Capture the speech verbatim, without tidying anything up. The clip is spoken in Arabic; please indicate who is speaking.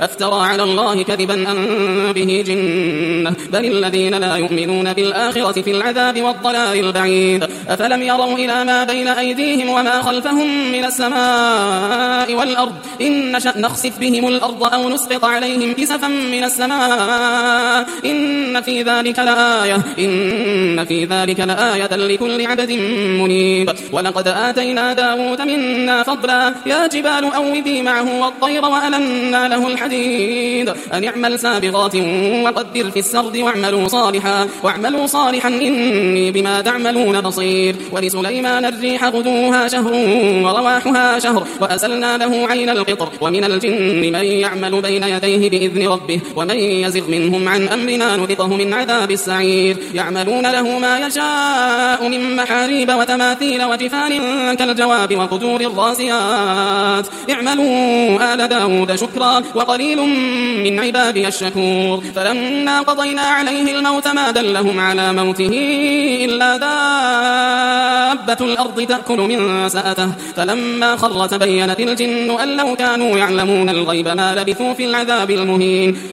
Speaker 1: أفترى على الله كذبا أم به جنة بل الذين لا يؤمنون بالآخرة في العذاب والضلال البعيد أفلم يروا إلى ما بين أيديهم وما خلفهم من السماء والأرض إن نشأ نخسف بهم الأرض أو نسقط عليهم كسفا من السماء إن في ذلك لآية إن في ذلك لآية لكل عبد منيب ولقد آتينا داود منا فضلا يا جبال أوبي معه والطير وألنا له الحديد أن اعمل سابغات وقدر في السرد واعملوا صالحا واعملوا صالحا إني بما تعملون بصير ولسليمان الريح غدوها شهر ورواحها شهر وأسلنا له عين القطر ومن الجن من يعمل بين يديه بإذن ربه ومن يزغ منهم عن أمرنا نذقه من عذاب السعير يعملون له ما يشاء من محاريب وتماثيل وجفان كالجواب وقدور الراسيات اعملوا آل داود شكرا وقليل من عبادي الشكور فلما قضينا عليه الموت ما دلهم على موته إلا دابة الأرض تأكل من سأته فلما خر تبينت الجن أن لو كانوا يعلمون الغيب ما لبثوا في العذاب المهين